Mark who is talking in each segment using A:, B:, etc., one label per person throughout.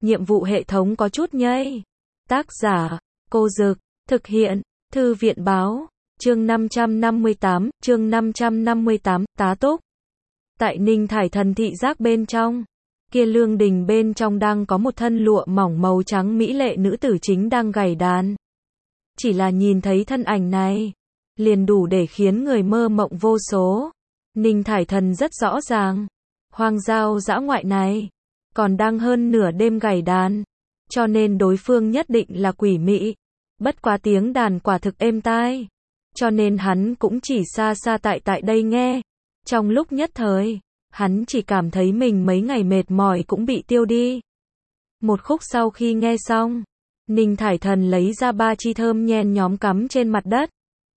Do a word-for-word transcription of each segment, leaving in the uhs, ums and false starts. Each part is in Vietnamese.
A: nhiệm vụ hệ thống có chút nhây. Tác giả, Cô Dực, thực hiện, Thư viện báo, chương năm trăm năm mươi tám, chương năm trăm năm mươi tám, tá túc. Tại Ninh Thải Thần thị giác bên trong, kia lương đình bên trong đang có một thân lụa mỏng màu trắng mỹ lệ nữ tử chính đang gảy đàn. Chỉ là nhìn thấy thân ảnh này, liền đủ để khiến người mơ mộng vô số. Ninh Thải Thần rất rõ ràng, hoang giao dã ngoại này, còn đang hơn nửa đêm gảy đàn, cho nên đối phương nhất định là quỷ mị. Bất quá tiếng đàn quả thực êm tai, cho nên hắn cũng chỉ xa xa tại tại đây nghe. Trong lúc nhất thời, hắn chỉ cảm thấy mình mấy ngày mệt mỏi cũng bị tiêu đi. Một khúc sau khi nghe xong, Ninh Thải Thần lấy ra ba chi thơm nhen nhóm cắm trên mặt đất.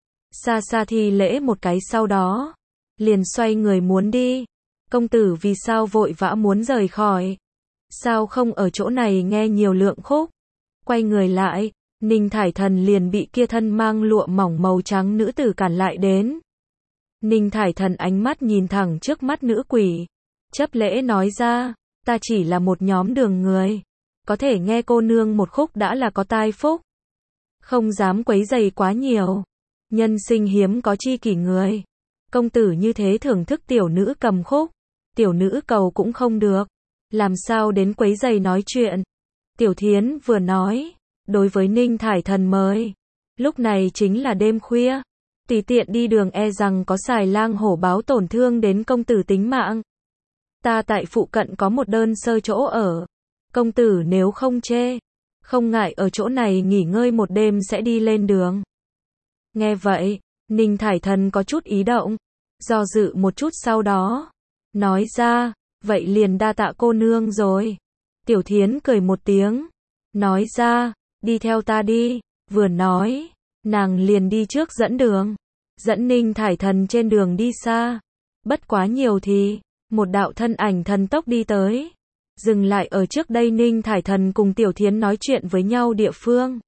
A: Xa xa thi lễ một cái sau đó, liền xoay người muốn đi. Công tử vì sao vội vã muốn rời khỏi? Sao không ở chỗ này nghe nhiều lượng khúc? Quay người lại, Ninh Thải Thần liền bị kia thân mang lụa mỏng màu trắng nữ tử cản lại đến. Ninh Thải Thần ánh mắt nhìn thẳng trước mắt nữ quỷ, chấp lễ nói ra, ta chỉ là một nhóm đường người, có thể nghe cô nương một khúc đã là có tai phúc, không dám quấy rầy quá nhiều. Nhân sinh hiếm có chi kỷ người, công tử như thế thưởng thức tiểu nữ cầm khúc, tiểu nữ cầu cũng không được, làm sao đến quấy rầy nói chuyện. Tiểu Thiến vừa nói, đối với Ninh Thải Thần mời, lúc này chính là đêm khuya, tùy tiện đi đường e rằng có xài lang hổ báo tổn thương đến công tử tính mạng. Ta tại phụ cận có một đơn sơ chỗ ở, công tử nếu không chê, không ngại ở chỗ này nghỉ ngơi một đêm sẽ đi lên đường. Nghe vậy, Ninh Thải Thần có chút ý động, do dự một chút sau đó, nói ra, vậy liền đa tạ cô nương rồi. Tiểu Thiến cười một tiếng, nói ra, đi theo ta đi, vừa nói, nàng liền đi trước dẫn đường, dẫn Ninh Thải Thần trên đường đi xa. Bất quá nhiều thì, một đạo thân ảnh thần tốc đi tới, dừng lại ở trước đây Ninh Thải Thần cùng Tiểu Thiến nói chuyện với nhau địa phương.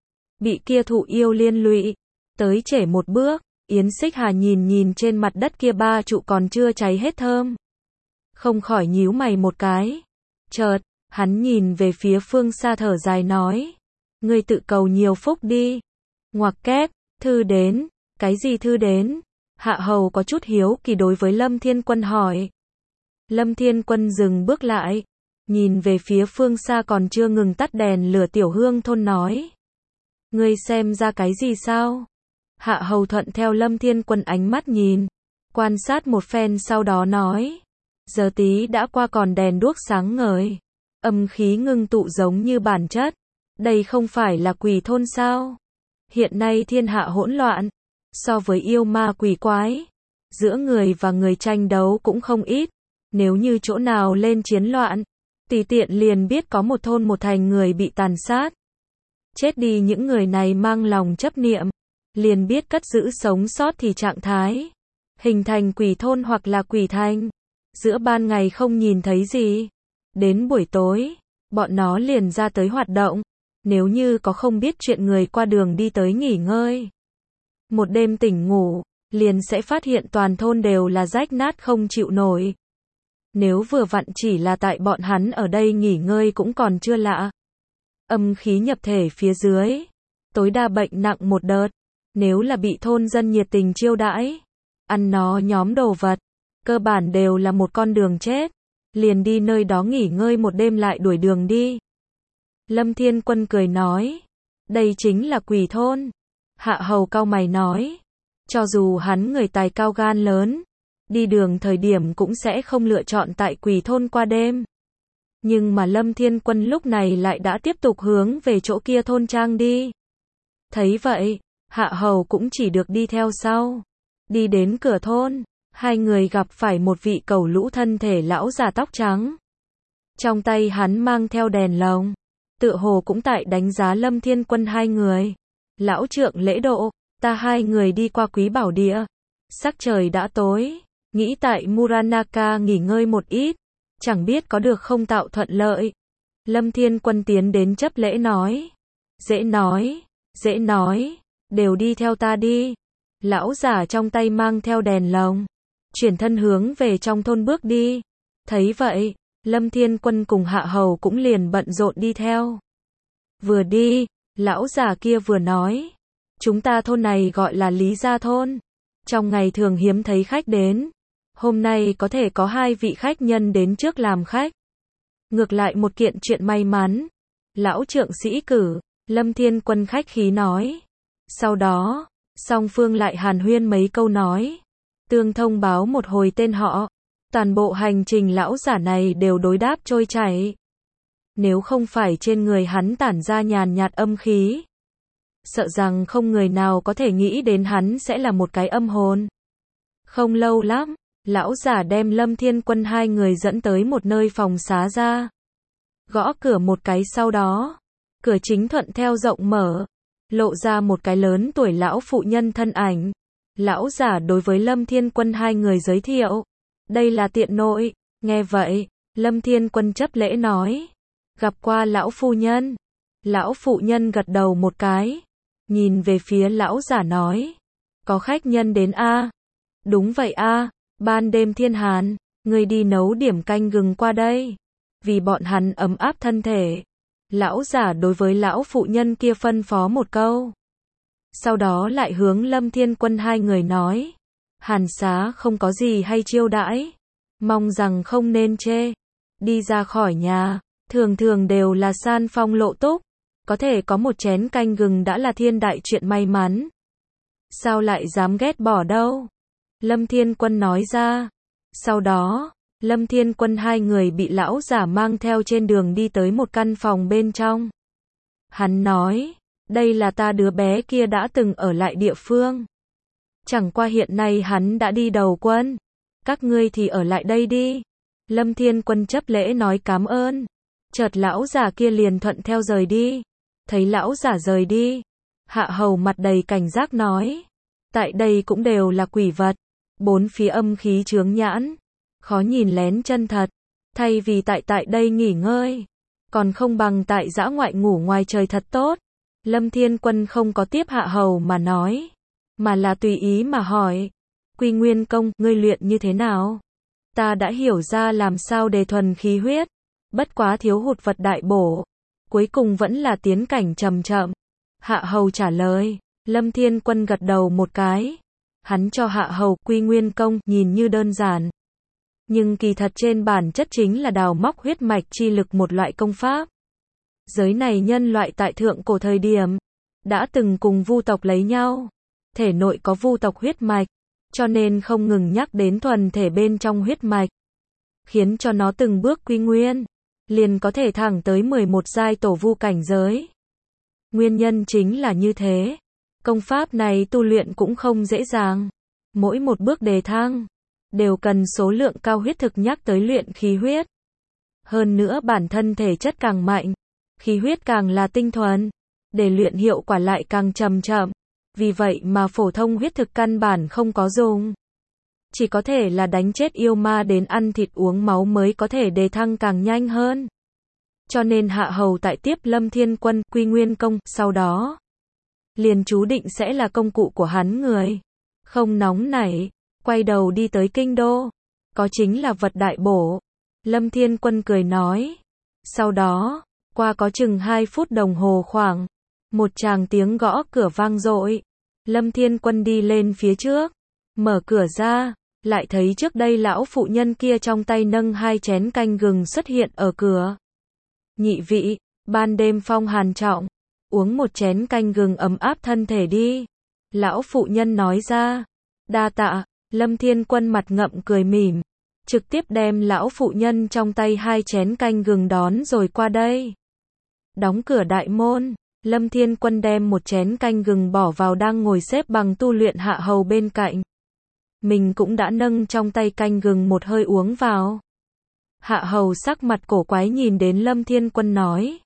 A: Bị kia thụ yêu liên lụy, tới trễ một bước, Yến Xích Hà nhìn nhìn trên mặt đất kia ba trụ còn chưa cháy hết thơm, không khỏi nhíu mày một cái. Chợt, hắn nhìn về phía phương xa thở dài nói, ngươi tự cầu nhiều phúc đi. Ngoặc kép, thư đến, cái gì thư đến? Hạ hầu có chút hiếu kỳ đối với Lâm Thiên Quân hỏi. Lâm Thiên Quân dừng bước lại, nhìn về phía phương xa còn chưa ngừng tắt đèn lửa tiểu hương thôn nói, ngươi xem ra cái gì sao? Hạ hầu thuận theo Lâm Thiên Quân ánh mắt nhìn, quan sát một phen sau đó nói, giờ tí đã qua còn đèn đuốc sáng ngời, âm khí ngưng tụ giống như bản chất, đây không phải là quỷ thôn sao? Hiện nay thiên hạ hỗn loạn, so với yêu ma quỷ quái, giữa người và người tranh đấu cũng không ít, nếu như chỗ nào lên chiến loạn, tùy tiện liền biết có một thôn một thành người bị tàn sát. Chết đi những người này mang lòng chấp niệm, liền biết cất giữ sống sót thì trạng thái, hình thành quỷ thôn hoặc là quỷ thành. Giữa ban ngày không nhìn thấy gì, đến buổi tối, bọn nó liền ra tới hoạt động, nếu như có không biết chuyện người qua đường đi tới nghỉ ngơi. Một đêm tỉnh ngủ, liền sẽ phát hiện toàn thôn đều là rách nát không chịu nổi. Nếu vừa vặn chỉ là tại bọn hắn ở đây nghỉ ngơi cũng còn chưa lạ. Âm khí nhập thể phía dưới, tối đa bệnh nặng một đợt, nếu là bị thôn dân nhiệt tình chiêu đãi, ăn nó nhóm đồ vật, cơ bản đều là một con đường chết, liền đi nơi đó nghỉ ngơi một đêm lại đuổi đường đi. Lâm Thiên Quân cười nói, đây chính là quỷ thôn. Hạ hầu cau mày nói, cho dù hắn người tài cao gan lớn, đi đường thời điểm cũng sẽ không lựa chọn tại quỷ thôn qua đêm. Nhưng mà Lâm Thiên Quân lúc này lại đã tiếp tục hướng về chỗ kia thôn trang đi. Thấy vậy, Hạ hầu cũng chỉ được đi theo sau. Đi đến cửa thôn, hai người gặp phải một vị cẩu lũ thân thể lão già tóc trắng. Trong tay hắn mang theo đèn lồng, tựa hồ cũng tại đánh giá Lâm Thiên Quân hai người. Lão trượng lễ độ, ta hai người đi qua Quý Bảo Địa. Sắc trời đã tối, nghĩ tại Muranaka nghỉ ngơi một ít, chẳng biết có được không tạo thuận lợi. Lâm Thiên Quân tiến đến chấp lễ nói, dễ nói, dễ nói, đều đi theo ta đi. Lão giả trong tay mang theo đèn lồng, chuyển thân hướng về trong thôn bước đi. Thấy vậy, Lâm Thiên Quân cùng Hạ Hầu cũng liền bận rộn đi theo. Vừa đi, lão già kia vừa nói, chúng ta thôn này gọi là Lý Gia Thôn. Trong ngày thường hiếm thấy khách đến. Hôm nay có thể có hai vị khách nhân đến trước làm khách. Ngược lại một kiện chuyện may mắn. Lão trượng sĩ cử, Lâm Thiên Quân khách khí nói. Sau đó, song phương lại hàn huyên mấy câu nói. Tương thông báo một hồi tên họ. Toàn bộ hành trình lão giả này đều đối đáp trôi chảy. Nếu không phải trên người hắn tản ra nhàn nhạt âm khí, sợ rằng không người nào có thể nghĩ đến hắn sẽ là một cái âm hồn. Không lâu lắm, lão giả đem Lâm Thiên Quân hai người dẫn tới một nơi phòng xá ra. Gõ cửa một cái sau đó, cửa chính thuận theo rộng mở, lộ ra một cái lớn tuổi lão phụ nhân thân ảnh. Lão giả đối với Lâm Thiên Quân hai người giới thiệu, đây là tiện nội. Nghe vậy, Lâm Thiên Quân chấp lễ nói, gặp qua lão phu nhân. Lão phụ nhân gật đầu một cái, nhìn về phía lão giả nói, có khách nhân đến a? Đúng vậy a, ban đêm thiên hàn, ngươi đi nấu điểm canh gừng qua đây, vì bọn hắn ấm áp thân thể. Lão giả đối với lão phụ nhân kia phân phó một câu. Sau đó lại hướng Lâm Thiên Quân hai người nói, hàn xá không có gì hay chiêu đãi, mong rằng không nên chê. Đi ra khỏi nhà, thường thường đều là san phong lộ túc, có thể có một chén canh gừng đã là thiên đại chuyện may mắn. Sao lại dám ghét bỏ đâu? Lâm Thiên Quân nói ra. Sau đó, Lâm Thiên Quân hai người bị lão giả mang theo trên đường đi tới một căn phòng bên trong. Hắn nói, đây là ta đứa bé kia đã từng ở lại địa phương. Chẳng qua hiện nay hắn đã đi đầu quân. Các ngươi thì ở lại đây đi. Lâm Thiên Quân chấp lễ nói cảm ơn. Chợt lão giả kia liền thuận theo rời đi. Thấy lão giả rời đi, Hạ Hầu mặt đầy cảnh giác nói, tại đây cũng đều là quỷ vật, bốn phía âm khí chướng nhãn, khó nhìn lén chân thật, thay vì tại tại đây nghỉ ngơi, còn không bằng tại dã ngoại ngủ ngoài trời thật tốt. Lâm Thiên Quân không có tiếp Hạ Hầu mà nói, mà là tùy ý mà hỏi, Quy Nguyên Công, ngươi luyện như thế nào? Ta đã hiểu ra làm sao đề thuần khí huyết, bất quá thiếu hụt vật đại bổ, cuối cùng vẫn là tiến cảnh chậm chậm. Hạ Hầu trả lời, Lâm Thiên Quân gật đầu một cái. Hắn cho Hạ Hầu Quy Nguyên Công nhìn như đơn giản, nhưng kỳ thật trên bản chất chính là đào móc huyết mạch chi lực một loại công pháp. Giới này nhân loại tại thượng cổ thời điểm đã từng cùng vu tộc lấy nhau, thể nội có vu tộc huyết mạch, cho nên không ngừng nhắc đến thuần thể bên trong huyết mạch, khiến cho nó từng bước quy nguyên, liền có thể thẳng tới mười một giai tổ vu cảnh giới. Nguyên nhân chính là như thế, công pháp này tu luyện cũng không dễ dàng, mỗi một bước đề thăng đều cần số lượng cao huyết thực nhắc tới luyện khí huyết. Hơn nữa bản thân thể chất càng mạnh, khí huyết càng là tinh thuần, để luyện hiệu quả lại càng chậm chậm. Vì vậy mà phổ thông huyết thực căn bản không có dùng. Chỉ có thể là đánh chết yêu ma đến ăn thịt uống máu mới có thể đề thăng càng nhanh hơn. Cho nên Hạ Hầu tại tiếp Lâm Thiên Quân Quy Nguyên Công, sau đó liền chú định sẽ là công cụ của hắn người. Không nóng nảy, quay đầu đi tới kinh đô, có chính là vật đại bổ. Lâm Thiên Quân cười nói. Sau đó, qua có chừng hai phút đồng hồ khoảng, một tràng tiếng gõ cửa vang dội. Lâm Thiên Quân đi lên phía trước, mở cửa ra, lại thấy trước đây lão phụ nhân kia trong tay nâng hai chén canh gừng xuất hiện ở cửa. Nhị vị, ban đêm phong hàn trọng, uống một chén canh gừng ấm áp thân thể đi. Lão phụ nhân nói ra. Đa tạ. Lâm Thiên Quân mặt ngậm cười mỉm, trực tiếp đem lão phụ nhân trong tay hai chén canh gừng đón rồi qua đây. Đóng cửa đại môn, Lâm Thiên Quân đem một chén canh gừng bỏ vào đang ngồi xếp bằng tu luyện Hạ Hầu bên cạnh. Mình cũng đã nâng trong tay canh gừng một hơi uống vào. Hạ Hầu sắc mặt cổ quái nhìn đến Lâm Thiên Quân nói.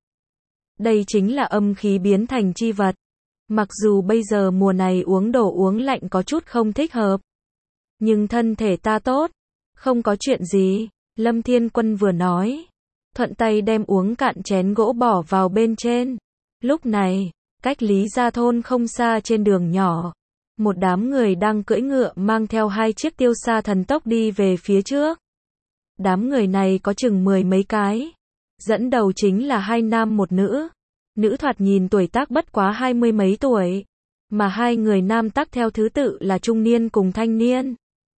A: Đây chính là âm khí biến thành chi vật. Mặc dù bây giờ mùa này uống đồ uống lạnh có chút không thích hợp, nhưng thân thể ta tốt, không có chuyện gì. Lâm Thiên Quân vừa nói, thuận tay đem uống cạn chén gỗ bỏ vào bên trên. Lúc này, cách Lý Gia Thôn không xa trên đường nhỏ, một đám người đang cưỡi ngựa mang theo hai chiếc tiêu xa thần tốc đi về phía trước. Đám người này có chừng mười mấy cái. Dẫn đầu chính là hai nam một nữ. Nữ thoạt nhìn tuổi tác bất quá hai mươi mấy tuổi. Mà hai người nam tác theo thứ tự là trung niên cùng thanh niên.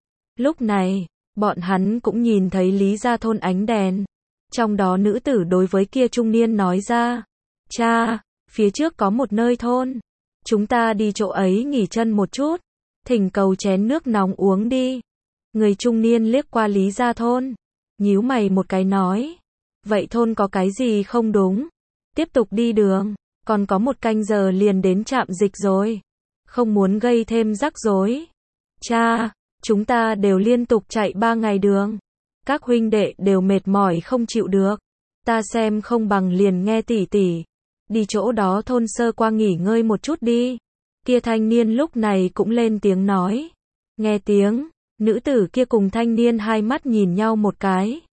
A: Lúc này, bọn hắn cũng nhìn thấy Lý gia thôn ánh đèn. Trong đó nữ tử đối với kia trung niên nói ra. Cha, phía trước có một nơi thôn. Chúng ta đi chỗ ấy nghỉ chân một chút. Thỉnh cầu chén nước nóng uống đi. Người trung niên liếc qua Lý gia thôn. Nhíu mày một cái nói. Vậy thôn có cái gì không đúng? Tiếp tục đi đường. Còn có một canh giờ liền đến trạm dịch rồi. Không muốn gây thêm rắc rối. Cha, chúng ta đều liên tục chạy ba ngày đường. Các huynh đệ đều mệt mỏi không chịu được. Ta xem không bằng liền nghe tỷ tỷ. Đi chỗ đó thôn sơ qua nghỉ ngơi một chút đi. Kia thanh niên lúc này cũng lên tiếng nói. Nghe tiếng, nữ tử kia cùng thanh niên hai mắt nhìn nhau một cái.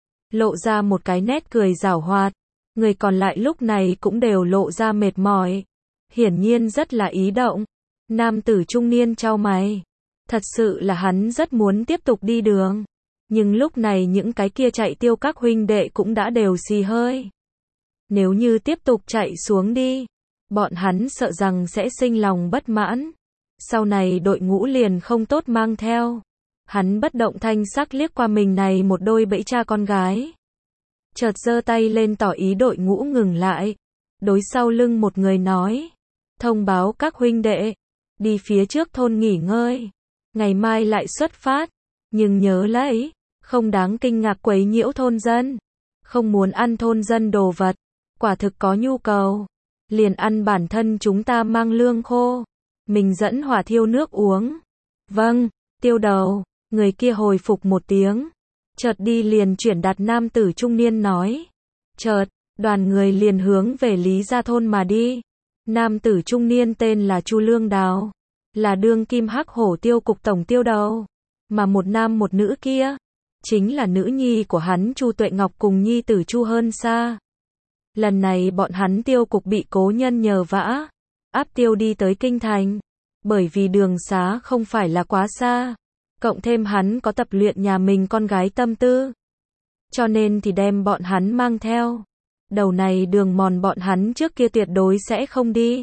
A: Lộ ra một cái nét cười giảo hoạt. Người còn lại lúc này cũng đều lộ ra mệt mỏi. Hiển nhiên rất là ý động. Nam tử trung niên chau mày. Thật sự là hắn rất muốn tiếp tục đi đường. Nhưng lúc này những cái kia chạy tiêu các huynh đệ cũng đã đều xì hơi. Nếu như tiếp tục chạy xuống đi, bọn hắn sợ rằng sẽ sinh lòng bất mãn. Sau này đội ngũ liền không tốt mang theo. Hắn bất động thanh sắc liếc qua mình này một đôi bẫy cha con gái. Chợt giơ tay lên tỏ ý đội ngũ ngừng lại. Đối sau lưng một người nói. Thông báo các huynh đệ. Đi phía trước thôn nghỉ ngơi. Ngày mai lại xuất phát. Nhưng nhớ lấy. Không đáng kinh ngạc quấy nhiễu thôn dân. Không muốn ăn thôn dân đồ vật. Quả thực có nhu cầu. Liền ăn bản thân chúng ta mang lương khô. Mình dẫn hỏa thiêu nước uống. Vâng, tiêu đầu. Người kia hồi phục một tiếng. Chợt đi liền chuyển đặt nam tử trung niên nói. Chợt, đoàn người liền hướng về Lý gia thôn mà đi. Nam tử trung niên tên là Chu Lương Đào. Là đương kim hắc hổ tiêu cục tổng tiêu đầu. Mà một nam một nữ kia. Chính là nữ nhi của hắn Chu Tuệ Ngọc cùng nhi tử Chu Hơn Sa. Lần này bọn hắn tiêu cục bị cố nhân nhờ vả. Áp tiêu đi tới kinh thành. Bởi vì đường xá không phải là quá xa. Cộng thêm hắn có tập luyện nhà mình con gái tâm tư. Cho nên thì đem bọn hắn mang theo. Đầu này đường mòn bọn hắn trước kia tuyệt đối sẽ không đi.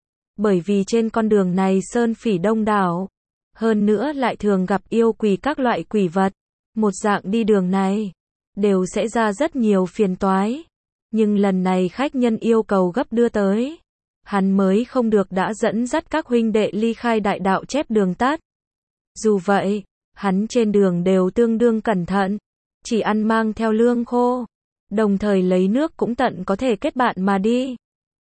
A: Bởi vì trên con đường này sơn phỉ đông đảo. Hơn nữa lại thường gặp yêu quỷ các loại quỷ vật. Một dạng đi đường này. Đều sẽ ra rất nhiều phiền toái. Nhưng lần này khách nhân yêu cầu gấp đưa tới. Hắn mới không được đã dẫn dắt các huynh đệ ly khai đại đạo chép đường tắt. Dù vậy, hắn trên đường đều tương đương cẩn thận. Chỉ ăn mang theo lương khô. Đồng thời lấy nước cũng tận có thể kết bạn mà đi.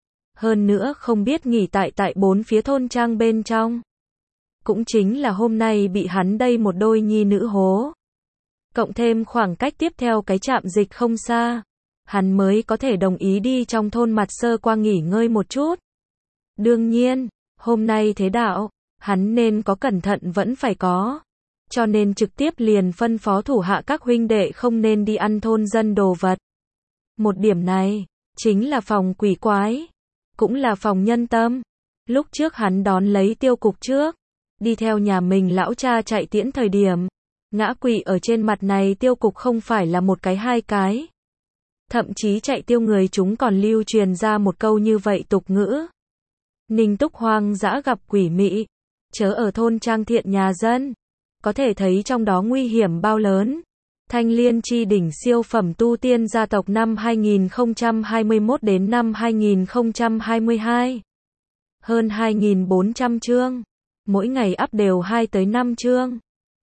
A: Hơn nữa không biết nghỉ tại tại bốn phía thôn trang bên trong. Cũng chính là hôm nay bị hắn đây một đôi nhi nữ hố. Cộng thêm khoảng cách tiếp theo cái trạm dịch không xa. Hắn mới có thể đồng ý đi trong thôn mặt sơ qua nghỉ ngơi một chút. Đương nhiên, hôm nay thế đạo, hắn nên có cẩn thận vẫn phải có. Cho nên trực tiếp liền phân phó thủ hạ các huynh đệ không nên đi ăn thôn dân đồ vật. Một điểm này, chính là phòng quỷ quái. Cũng là phòng nhân tâm. Lúc trước hắn đón lấy tiêu cục trước. Đi theo nhà mình lão cha chạy tiễn thời điểm. Ngã quỵ ở trên mặt này tiêu cục không phải là một cái hai cái. Thậm chí chạy tiêu người chúng còn lưu truyền ra một câu như vậy tục ngữ. Ninh túc hoang dã gặp quỷ mị. Chớ ở thôn trang thiện nhà dân. Có thể thấy trong đó nguy hiểm bao lớn. Thanh Liên chi đỉnh siêu phẩm tu tiên gia tộc năm hai nghìn không trăm hai mươi mốt đến năm hai nghìn không trăm hai mươi hai. Hơn hai nghìn bốn trăm chương. Mỗi ngày up đều hai tới năm chương.